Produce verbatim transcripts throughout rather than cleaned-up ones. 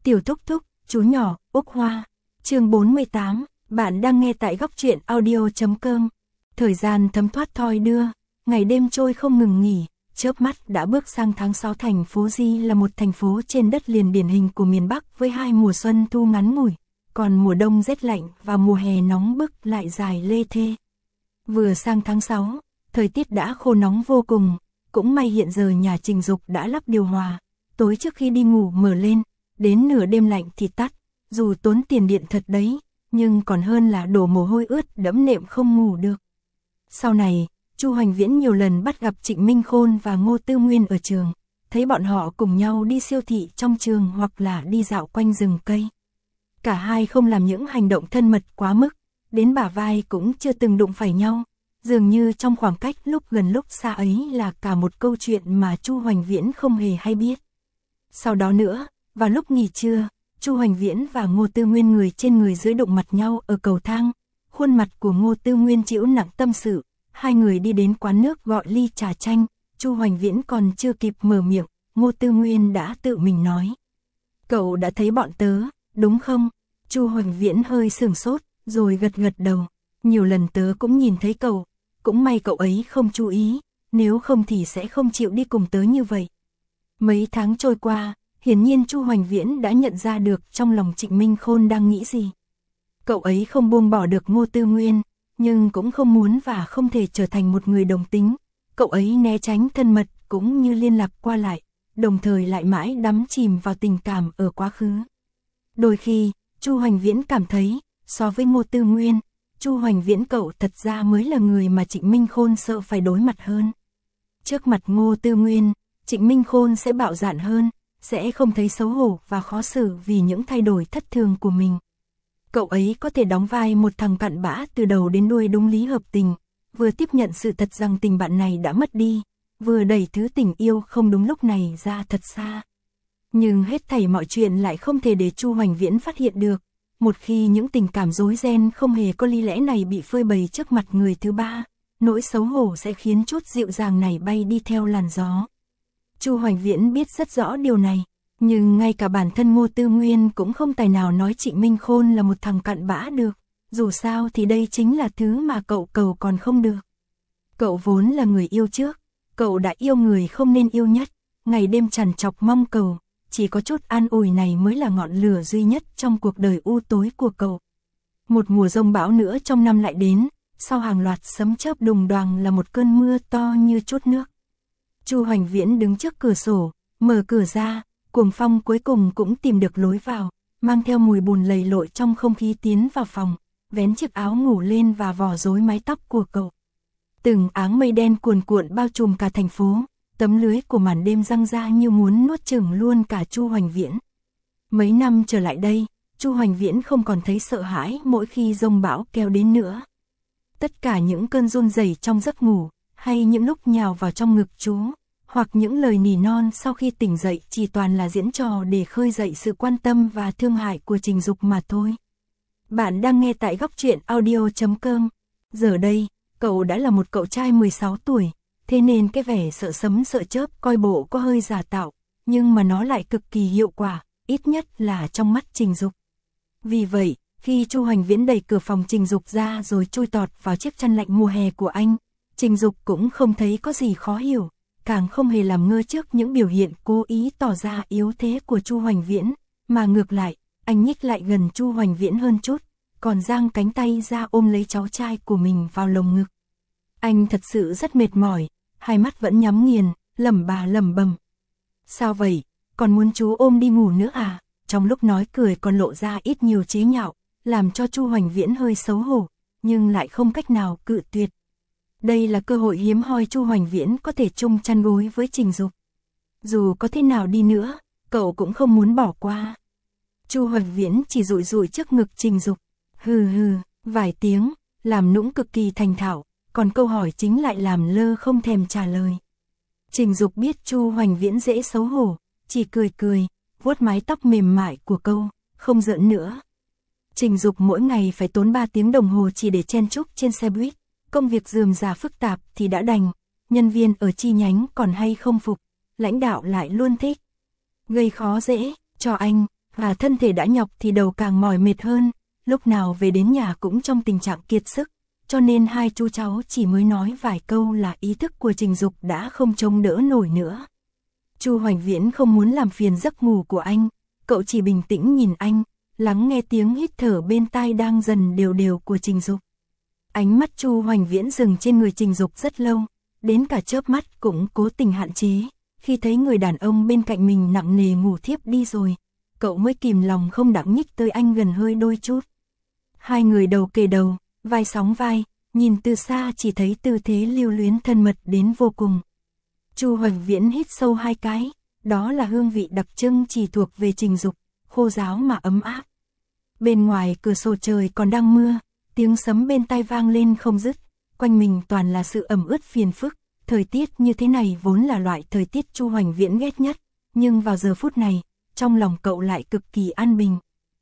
Tiểu thúc thúc, chú nhỏ, Úc Hoa. Chương bốn mươi tám, bạn đang nghe tại góc truyện audio chấm com. Thời gian thấm thoát thoi đưa, ngày đêm trôi không ngừng nghỉ, chớp mắt đã bước sang tháng sáu. Thành phố Di là một thành phố trên đất liền điển hình của miền Bắc với hai mùa xuân thu ngắn ngủi, còn mùa đông rét lạnh và mùa hè nóng bức lại dài lê thê. Vừa sang tháng sáu, thời tiết đã khô nóng vô cùng, cũng may hiện giờ nhà Trình Dục đã lắp điều hòa, tối trước khi đi ngủ mở lên, đến nửa đêm lạnh thì tắt, dù tốn tiền điện thật đấy, nhưng còn hơn là đổ mồ hôi ướt đẫm nệm không ngủ được. Sau này, Chu Hoành Viễn nhiều lần bắt gặp Trịnh Minh Khôn và Ngô Tư Nguyên ở trường, thấy bọn họ cùng nhau đi siêu thị trong trường hoặc là đi dạo quanh rừng cây. Cả hai không làm những hành động thân mật quá mức, đến bả vai cũng chưa từng đụng phải nhau, dường như trong khoảng cách lúc gần lúc xa ấy là cả một câu chuyện mà Chu Hoành Viễn không hề hay biết. Sau đó nữa, vào lúc nghỉ trưa, Chu Hoành Viễn và Ngô Tư Nguyên người trên người dưới đụng mặt nhau ở cầu thang, khuôn mặt của Ngô Tư Nguyên chịu nặng tâm sự, hai người đi đến quán nước gọi ly trà chanh, Chu Hoành Viễn còn chưa kịp mở miệng, Ngô Tư Nguyên đã tự mình nói: "Cậu đã thấy bọn tớ, đúng không?" Chu Hoành Viễn hơi sửng sốt, rồi gật gật đầu, "Nhiều lần tớ cũng nhìn thấy cậu, cũng may cậu ấy không chú ý, nếu không thì sẽ không chịu đi cùng tớ như vậy." Mấy tháng trôi qua, hiển nhiên Chu Hoành Viễn đã nhận ra được trong lòng Trịnh Minh Khôn đang nghĩ gì. Cậu ấy không buông bỏ được Ngô Tư Nguyên, nhưng cũng không muốn và không thể trở thành một người đồng tính. Cậu ấy né tránh thân mật cũng như liên lạc qua lại, đồng thời lại mãi đắm chìm vào tình cảm ở quá khứ. Đôi khi, Chu Hoành Viễn cảm thấy, so với Ngô Tư Nguyên, Chu Hoành Viễn cậu thật ra mới là người mà Trịnh Minh Khôn sợ phải đối mặt hơn. Trước mặt Ngô Tư Nguyên, Trịnh Minh Khôn sẽ bạo dạn hơn, sẽ không thấy xấu hổ và khó xử vì những thay đổi thất thường của mình. Cậu ấy có thể đóng vai một thằng cặn bã từ đầu đến đuôi đúng lý hợp tình, vừa tiếp nhận sự thật rằng tình bạn này đã mất đi, vừa đẩy thứ tình yêu không đúng lúc này ra thật xa. Nhưng hết thảy mọi chuyện lại không thể để Chu Hoành Viễn phát hiện được. Một khi những tình cảm rối ren không hề có lý lẽ này bị phơi bày trước mặt người thứ ba, nỗi xấu hổ sẽ khiến chút dịu dàng này bay đi theo làn gió. Chu Hoành Viễn biết rất rõ điều này, nhưng ngay cả bản thân Ngô Tư Nguyên cũng không tài nào nói Trịnh Minh Khôn là một thằng cặn bã được, dù sao thì đây chính là thứ mà cậu cầu còn không được. Cậu vốn là người yêu trước, cậu đã yêu người không nên yêu nhất, ngày đêm trằn trọc mong cầu, chỉ có chút an ủi này mới là ngọn lửa duy nhất trong cuộc đời u tối của cậu. Một mùa giông bão nữa trong năm lại đến, sau hàng loạt sấm chớp đùng đoàng là một cơn mưa to như trút nước. Chu Hoành Viễn đứng trước cửa sổ, mở cửa ra, cuồng phong cuối cùng cũng tìm được lối vào, mang theo mùi bùn lầy lội trong không khí tiến vào phòng, vén chiếc áo ngủ lên và vò rối mái tóc của cậu. Từng áng mây đen cuồn cuộn bao trùm cả thành phố, tấm lưới của màn đêm giăng ra như muốn nuốt chửng luôn cả Chu Hoành Viễn. Mấy năm trở lại đây, Chu Hoành Viễn không còn thấy sợ hãi mỗi khi giông bão kéo đến nữa. Tất cả những cơn run rẩy trong giấc ngủ, hay những lúc nhào vào trong ngực chú, hoặc những lời nỉ non sau khi tỉnh dậy chỉ toàn là diễn trò để khơi dậy sự quan tâm và thương hại của Trình Dục mà thôi. Bạn đang nghe tại góc truyện audio chấm com. Giờ đây, cậu đã là một cậu trai mười sáu tuổi, thế nên cái vẻ sợ sấm sợ chớp coi bộ có hơi giả tạo, nhưng mà nó lại cực kỳ hiệu quả, ít nhất là trong mắt Trình Dục. Vì vậy, khi Chu Hoành Viễn đẩy cửa phòng Trình Dục ra rồi chui tọt vào chiếc chăn lạnh mùa hè của anh, Trình Dục cũng không thấy có gì khó hiểu, càng không hề làm ngơ trước những biểu hiện cố ý tỏ ra yếu thế của Chu Hoành Viễn, mà ngược lại, anh nhích lại gần Chu Hoành Viễn hơn chút, còn giang cánh tay ra ôm lấy cháu trai của mình vào lồng ngực. Anh thật sự rất mệt mỏi, hai mắt vẫn nhắm nghiền, lẩm bà lẩm bẩm: "Sao vậy, còn muốn chú ôm đi ngủ nữa à?" Trong lúc nói cười còn lộ ra ít nhiều chế nhạo, làm cho Chu Hoành Viễn hơi xấu hổ, nhưng lại không cách nào cự tuyệt. Đây là cơ hội hiếm hoi Chu Hoành Viễn có thể chung chăn gối với Trình Dục. Dù có thế nào đi nữa, cậu cũng không muốn bỏ qua. Chu Hoành Viễn chỉ dụi dụi trước ngực Trình Dục, hừ hừ, vài tiếng, làm nũng cực kỳ thành thạo, còn câu hỏi chính lại làm lơ không thèm trả lời. Trình Dục biết Chu Hoành Viễn dễ xấu hổ, chỉ cười cười, vuốt mái tóc mềm mại của cậu, không giỡn nữa. Trình Dục mỗi ngày phải tốn ba tiếng đồng hồ chỉ để chen chúc trên xe buýt. Công việc rườm rà phức tạp thì đã đành, nhân viên ở chi nhánh còn hay không phục, lãnh đạo lại luôn thích gây khó dễ cho anh, và thân thể đã nhọc thì đầu càng mỏi mệt hơn, lúc nào về đến nhà cũng trong tình trạng kiệt sức, cho nên hai chú cháu chỉ mới nói vài câu là ý thức của Trình Dục đã không chống đỡ nổi nữa. Chu Hoành Viễn không muốn làm phiền giấc ngủ của anh, cậu chỉ bình tĩnh nhìn anh, lắng nghe tiếng hít thở bên tai đang dần đều đều của Trình Dục. Ánh mắt Chu Hoành Viễn dừng trên người Trình Dục rất lâu, đến cả chớp mắt cũng cố tình hạn chế, khi thấy người đàn ông bên cạnh mình nặng nề ngủ thiếp đi rồi, cậu mới kìm lòng không đặng nhích tới anh gần hơi đôi chút. Hai người đầu kề đầu, vai sóng vai, nhìn từ xa chỉ thấy tư thế lưu luyến thân mật đến vô cùng. Chu Hoành Viễn hít sâu hai cái, đó là hương vị đặc trưng chỉ thuộc về Trình Dục, khô ráo mà ấm áp. Bên ngoài cửa sổ trời còn đang mưa, tiếng sấm bên tai vang lên không dứt, quanh mình toàn là sự ẩm ướt phiền phức, thời tiết như thế này vốn là loại thời tiết Chu Hoành Viễn ghét nhất, nhưng vào giờ phút này, trong lòng cậu lại cực kỳ an bình.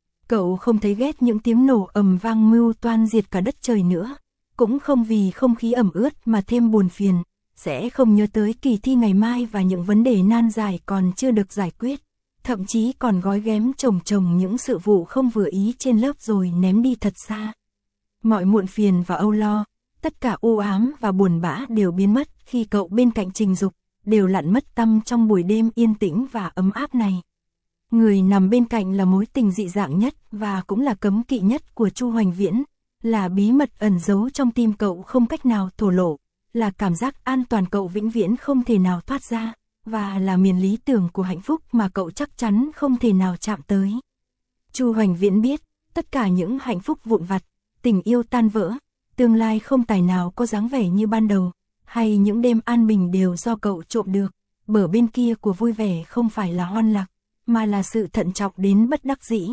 Cậu không thấy ghét những tiếng nổ ầm vang mưu toan diệt cả đất trời nữa, cũng không vì không khí ẩm ướt mà thêm buồn phiền, sẽ không nhớ tới kỳ thi ngày mai và những vấn đề nan giải còn chưa được giải quyết, thậm chí còn gói ghém chồng chồng những sự vụ không vừa ý trên lớp rồi ném đi thật xa. Mọi muộn phiền và âu lo, tất cả u ám và buồn bã đều biến mất khi cậu bên cạnh Trình Dục, đều lặn mất tăm trong buổi đêm yên tĩnh và ấm áp này. Người nằm bên cạnh là mối tình dị dạng nhất và cũng là cấm kỵ nhất của Chu Hoành Viễn, là bí mật ẩn giấu trong tim cậu không cách nào thổ lộ, là cảm giác an toàn cậu vĩnh viễn không thể nào thoát ra, và là miền lý tưởng của hạnh phúc mà cậu chắc chắn không thể nào chạm tới. Chu Hoành Viễn biết, tất cả những hạnh phúc vụn vặt, tình yêu tan vỡ, tương lai không tài nào có dáng vẻ như ban đầu, hay những đêm an bình đều do cậu trộm được, bờ bên kia của vui vẻ không phải là hoan lạc, mà là sự thận trọng đến bất đắc dĩ.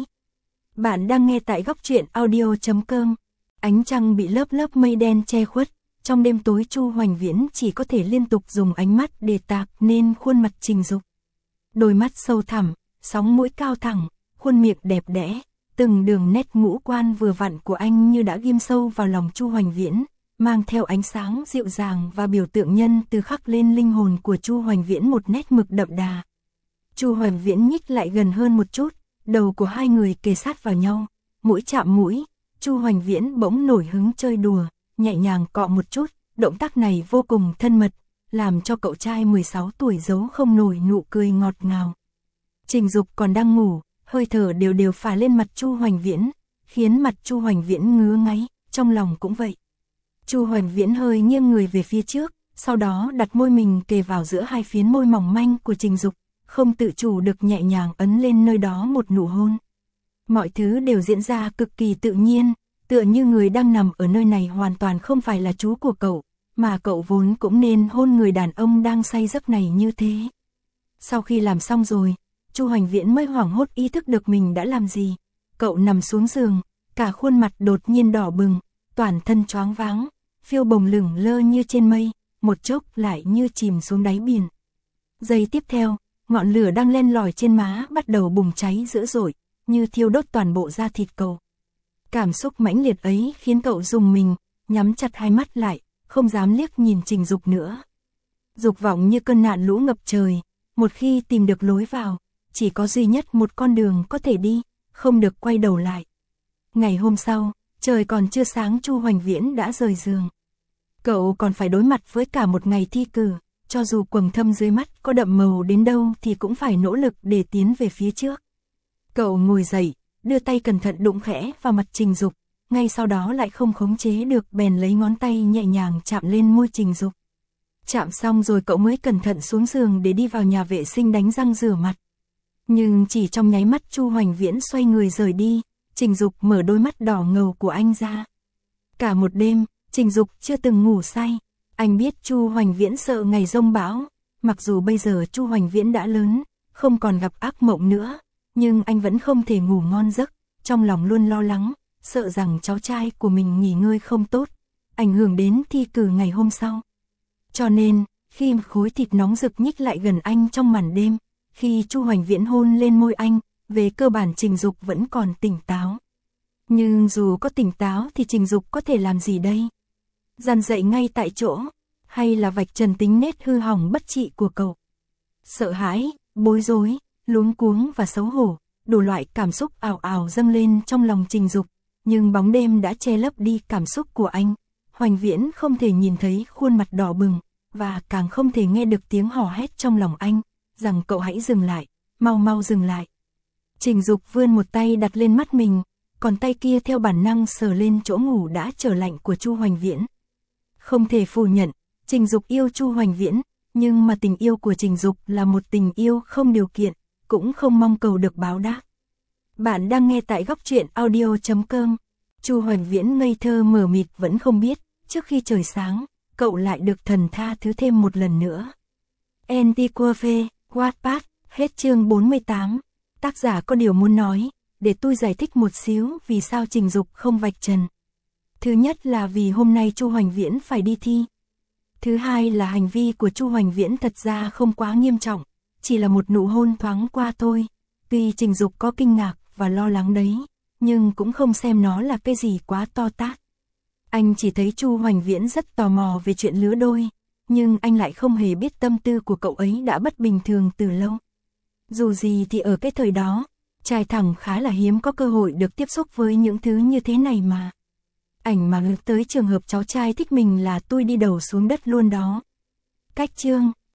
Bạn đang nghe tại góc truyện audio chấm com. Ánh trăng bị lớp lớp mây đen che khuất, trong đêm tối Chu Hoành Viễn chỉ có thể liên tục dùng ánh mắt để tạc nên khuôn mặt Trình Dục. Đôi mắt sâu thẳm, sóng mũi cao thẳng, khuôn miệng đẹp đẽ, từng đường nét ngũ quan vừa vặn của anh như đã ghim sâu vào lòng Chu Hoành Viễn, mang theo ánh sáng dịu dàng và biểu tượng nhân từ khắc lên linh hồn của Chu Hoành Viễn một nét mực đậm đà. Chu Hoành Viễn nhích lại gần hơn một chút, đầu của hai người kề sát vào nhau, mũi chạm mũi, Chu Hoành Viễn bỗng nổi hứng chơi đùa, nhẹ nhàng cọ một chút, động tác này vô cùng thân mật, làm cho cậu trai mười sáu tuổi giấu không nổi nụ cười ngọt ngào. Trình Dục còn đang ngủ, hơi thở đều đều phả lên mặt Chu Hoành Viễn, khiến mặt Chu Hoành Viễn ngứa ngáy, trong lòng cũng vậy. Chu Hoành Viễn hơi nghiêng người về phía trước, sau đó đặt môi mình kề vào giữa hai phiến môi mỏng manh của Trình Dục, không tự chủ được nhẹ nhàng ấn lên nơi đó một nụ hôn. Mọi thứ đều diễn ra cực kỳ tự nhiên, tựa như người đang nằm ở nơi này hoàn toàn không phải là chú của cậu, mà cậu vốn cũng nên hôn người đàn ông đang say giấc này như thế. Sau khi làm xong rồi, Chu Hoành Viễn mới hoảng hốt ý thức được mình đã làm gì. Cậu nằm xuống giường, cả khuôn mặt đột nhiên đỏ bừng, toàn thân choáng váng, phiêu bồng lửng lơ như trên mây, một chốc lại như chìm xuống đáy biển. Giây tiếp theo, ngọn lửa đang len lỏi trên má bắt đầu bùng cháy dữ dội, như thiêu đốt toàn bộ da thịt cậu. Cảm xúc mãnh liệt ấy khiến cậu rùng mình, nhắm chặt hai mắt lại, không dám liếc nhìn Trình Dục nữa. Dục vọng như cơn nạn lũ ngập trời, một khi tìm được lối vào, chỉ có duy nhất một con đường có thể đi, không được quay đầu lại. Ngày hôm sau, trời còn chưa sáng Chu Hoành Viễn đã rời giường. Cậu còn phải đối mặt với cả một ngày thi cử, cho dù quầng thâm dưới mắt có đậm màu đến đâu thì cũng phải nỗ lực để tiến về phía trước. Cậu ngồi dậy, đưa tay cẩn thận đụng khẽ vào mặt Trình Dục, ngay sau đó lại không khống chế được bèn lấy ngón tay nhẹ nhàng chạm lên môi Trình Dục. Chạm xong rồi cậu mới cẩn thận xuống giường để đi vào nhà vệ sinh đánh răng rửa mặt. Nhưng chỉ trong nháy mắt Chu Hoành Viễn xoay người rời đi, Trình Dục mở đôi mắt đỏ ngầu của anh ra. Cả một đêm, Trình Dục chưa từng ngủ say. Anh biết Chu Hoành Viễn sợ ngày giông bão, mặc dù bây giờ Chu Hoành Viễn đã lớn, không còn gặp ác mộng nữa, nhưng anh vẫn không thể ngủ ngon giấc, trong lòng luôn lo lắng, sợ rằng cháu trai của mình nghỉ ngơi không tốt, ảnh hưởng đến thi cử ngày hôm sau. Cho nên, khi khối thịt nóng rực nhích lại gần anh trong màn đêm, khi Chu Hoành Viễn hôn lên môi anh, về cơ bản Trình Dục vẫn còn tỉnh táo. Nhưng dù có tỉnh táo thì Trình Dục có thể làm gì đây? Dằn dậy ngay tại chỗ, hay là vạch trần tính nết hư hỏng bất trị của cậu? Sợ hãi, bối rối, luống cuống và xấu hổ, đủ loại cảm xúc ào ào dâng lên trong lòng Trình Dục, nhưng bóng đêm đã che lấp đi cảm xúc của anh. Hoành Viễn không thể nhìn thấy khuôn mặt đỏ bừng, và càng không thể nghe được tiếng hò hét trong lòng anh, rằng cậu hãy dừng lại, mau mau dừng lại. Trình Dục vươn một tay đặt lên mắt mình, còn tay kia theo bản năng sờ lên chỗ ngủ đã trở lạnh của Chu Hoành Viễn. Không thể phủ nhận, Trình Dục yêu Chu Hoành Viễn, nhưng mà tình yêu của Trình Dục là một tình yêu không điều kiện, cũng không mong cầu được báo đáp. Bạn đang nghe tại góc truyện audio chấm com. Chu Hoành Viễn ngây thơ mờ mịt vẫn không biết, trước khi trời sáng, cậu lại được thần tha thứ thêm một lần nữa. Antiquafe, Wattpad, hết chương bốn mươi tám. Tác giả có điều muốn nói, để tôi giải thích một xíu vì sao Trình Dục không vạch trần. Thứ nhất là vì hôm nay Chu Hoành Viễn phải đi thi. Thứ hai là hành vi của Chu Hoành Viễn thật ra không quá nghiêm trọng, chỉ là một nụ hôn thoáng qua thôi. Tuy Trình Dục có kinh ngạc và lo lắng đấy, nhưng cũng không xem nó là cái gì quá to tát. Anh chỉ thấy Chu Hoành Viễn rất tò mò về chuyện lứa đôi, nhưng anh lại không hề biết tâm tư của cậu ấy đã bất bình thường từ lâu. Dù gì thì ở cái thời đó, trai thẳng khá là hiếm có cơ hội được tiếp xúc với những thứ như thế này mà. Ảnh mà ngược tới trường hợp cháu trai thích mình là tôi đi đầu xuống đất luôn đó. Cách chương